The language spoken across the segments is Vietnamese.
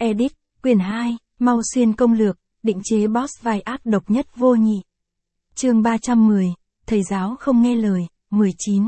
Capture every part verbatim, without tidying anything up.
Edit, quyển hai, Mau Xuyên công lược, định chế boss vai ác độc nhất vô nhị. Chương ba trăm mười, thầy giáo không nghe lời, mười chín.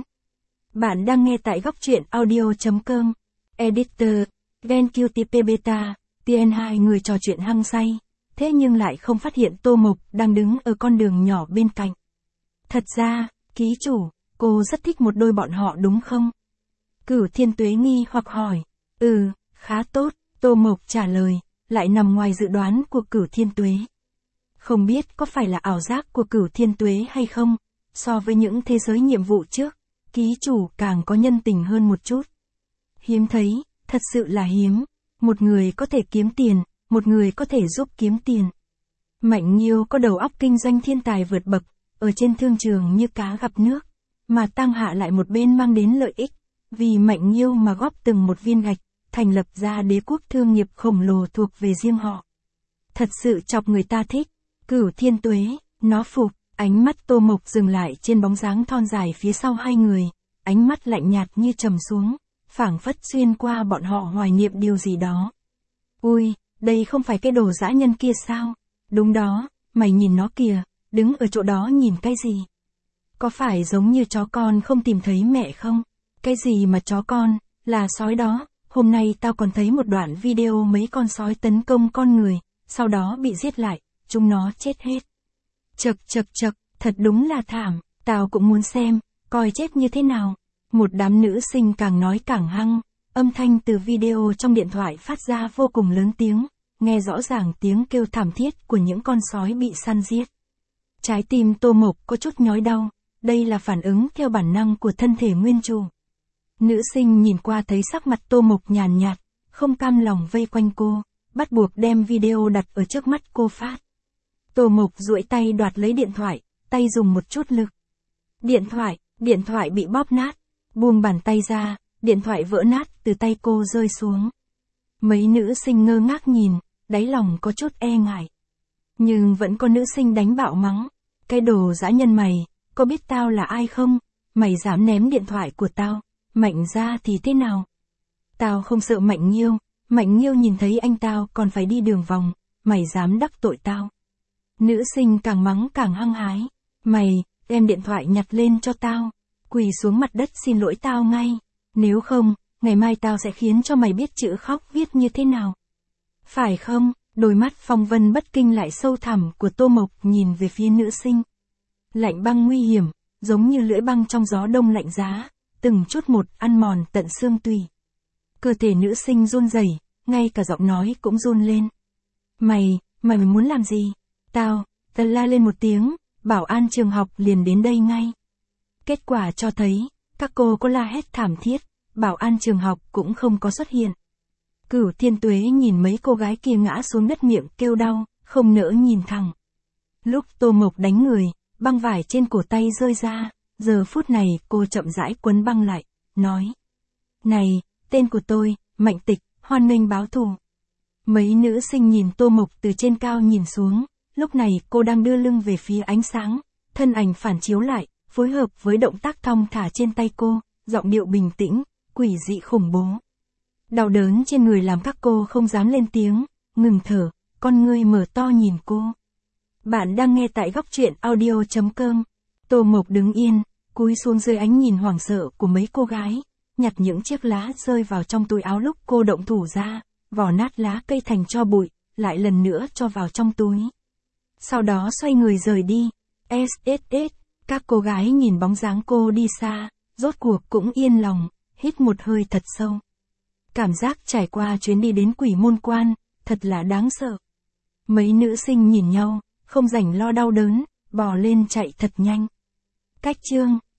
Bạn đang nghe tại góc truyện audio.com. Editor, GenQTP Beta, tê en hai người trò chuyện hăng say, thế nhưng lại không phát hiện Tô Mộc đang đứng ở con đường nhỏ bên cạnh. Thật ra, ký chủ, cô rất thích một đôi bọn họ đúng không? Cửu Thiên Tuế nghi hoặc hỏi. Ừ, khá tốt, Tô Mộc trả lời, lại nằm ngoài dự đoán của Cửu Thiên Tuế. Không biết có phải là ảo giác của Cửu Thiên Tuế hay không, so với những thế giới nhiệm vụ trước, ký chủ càng có nhân tình hơn một chút. Hiếm thấy, thật sự là hiếm, một người có thể kiếm tiền, một người có thể giúp kiếm tiền. Mạnh Nghiêu có đầu óc kinh doanh thiên tài vượt bậc, ở trên thương trường như cá gặp nước, mà Tăng Hạ lại một bên mang đến lợi ích, vì Mạnh Nghiêu mà góp từng một viên gạch, thành lập ra đế quốc thương nghiệp khổng lồ thuộc về riêng họ. Thật sự chọc người ta thích. Cửu Thiên Tuế, nó phục, ánh mắt Tô Mộc dừng lại trên bóng dáng thon dài phía sau hai người, ánh mắt lạnh nhạt như trầm xuống, phảng phất xuyên qua bọn họ hoài niệm điều gì đó. Ui, đây không phải cái đồ dã nhân kia sao? Đúng đó, mày nhìn nó kìa, đứng ở chỗ đó nhìn cái gì? Có phải giống như chó con không tìm thấy mẹ không? Cái gì mà chó con, là sói đó, hôm nay tao còn thấy một đoạn video mấy con sói tấn công con người, sau đó bị giết lại, chúng nó chết hết. Chật chật chật, thật đúng là thảm, tao cũng muốn xem, coi chết như thế nào. Một đám nữ sinh càng nói càng hăng, âm thanh từ video trong điện thoại phát ra vô cùng lớn tiếng, nghe rõ ràng tiếng kêu thảm thiết của những con sói bị săn giết. Trái tim Tô Mộc có chút nhói đau, đây là phản ứng theo bản năng của thân thể nguyên chủ. Nữ sinh nhìn qua thấy sắc mặt Tô Mộc nhàn nhạt, không cam lòng vây quanh cô, bắt buộc đem video đặt ở trước mắt cô phát. Tô Mộc duỗi tay đoạt lấy điện thoại, tay dùng một chút lực. Điện thoại, điện thoại bị bóp nát, buông bàn tay ra, điện thoại vỡ nát từ tay cô rơi xuống. Mấy nữ sinh ngơ ngác nhìn, đáy lòng có chút e ngại. Nhưng vẫn có nữ sinh đánh bạo mắng, cái đồ dã nhân mày, có biết tao là ai không? Mày dám ném điện thoại của tao, Mạnh ra thì thế nào? Tao không sợ Mạnh Nghiêu, Mạnh Nghiêu nhìn thấy anh tao còn phải đi đường vòng, mày dám đắc tội tao. Nữ sinh càng mắng càng hăng hái, mày, đem điện thoại nhặt lên cho tao, quỳ xuống mặt đất xin lỗi tao ngay, nếu không, ngày mai tao sẽ khiến cho mày biết chữ khóc viết như thế nào. Phải không? Đôi mắt phong vân bất kinh lại sâu thẳm của Tô Mộc nhìn về phía nữ sinh. Lạnh băng nguy hiểm, giống như lưỡi băng trong gió đông lạnh giá, từng chút một ăn mòn tận xương tủy. Cơ thể nữ sinh run rẩy, ngay cả giọng nói cũng run lên. Mày, mày muốn làm gì? Tao, tao la lên một tiếng, bảo an trường học liền đến đây ngay. Kết quả cho thấy, các cô có la hét thảm thiết, bảo an trường học cũng không có xuất hiện. Cửu Thiên Tuế nhìn mấy cô gái kia ngã xuống đất miệng kêu đau, không nỡ nhìn thẳng. Lúc Tô Mộc đánh người, băng vải trên cổ tay rơi ra, giờ phút này cô chậm rãi quấn băng lại, nói. Này, tên của tôi, Mạnh Tịch, hoan nghênh báo thù. Mấy nữ sinh nhìn Tô Mộc từ trên cao nhìn xuống, lúc này cô đang đưa lưng về phía ánh sáng, thân ảnh phản chiếu lại, phối hợp với động tác thong thả trên tay cô, giọng điệu bình tĩnh, quỷ dị khủng bố. Đau đớn trên người làm các cô không dám lên tiếng, ngừng thở, con ngươi mở to nhìn cô. Bạn đang nghe tại góc truyện audio.com. Tô Mộc đứng yên, cúi xuống dưới ánh nhìn hoảng sợ của mấy cô gái, nhặt những chiếc lá rơi vào trong túi áo lúc cô động thủ ra, vỏ nát lá cây thành tro bụi, lại lần nữa cho vào trong túi. Sau đó xoay người rời đi. ét ét ét, các cô gái nhìn bóng dáng cô đi xa, rốt cuộc cũng yên lòng, hít một hơi thật sâu. Cảm giác trải qua chuyến đi đến Quỷ Môn Quan, thật là đáng sợ. Mấy nữ sinh nhìn nhau, không rảnh lo đau đớn, bò lên chạy thật nhanh. Cách chương,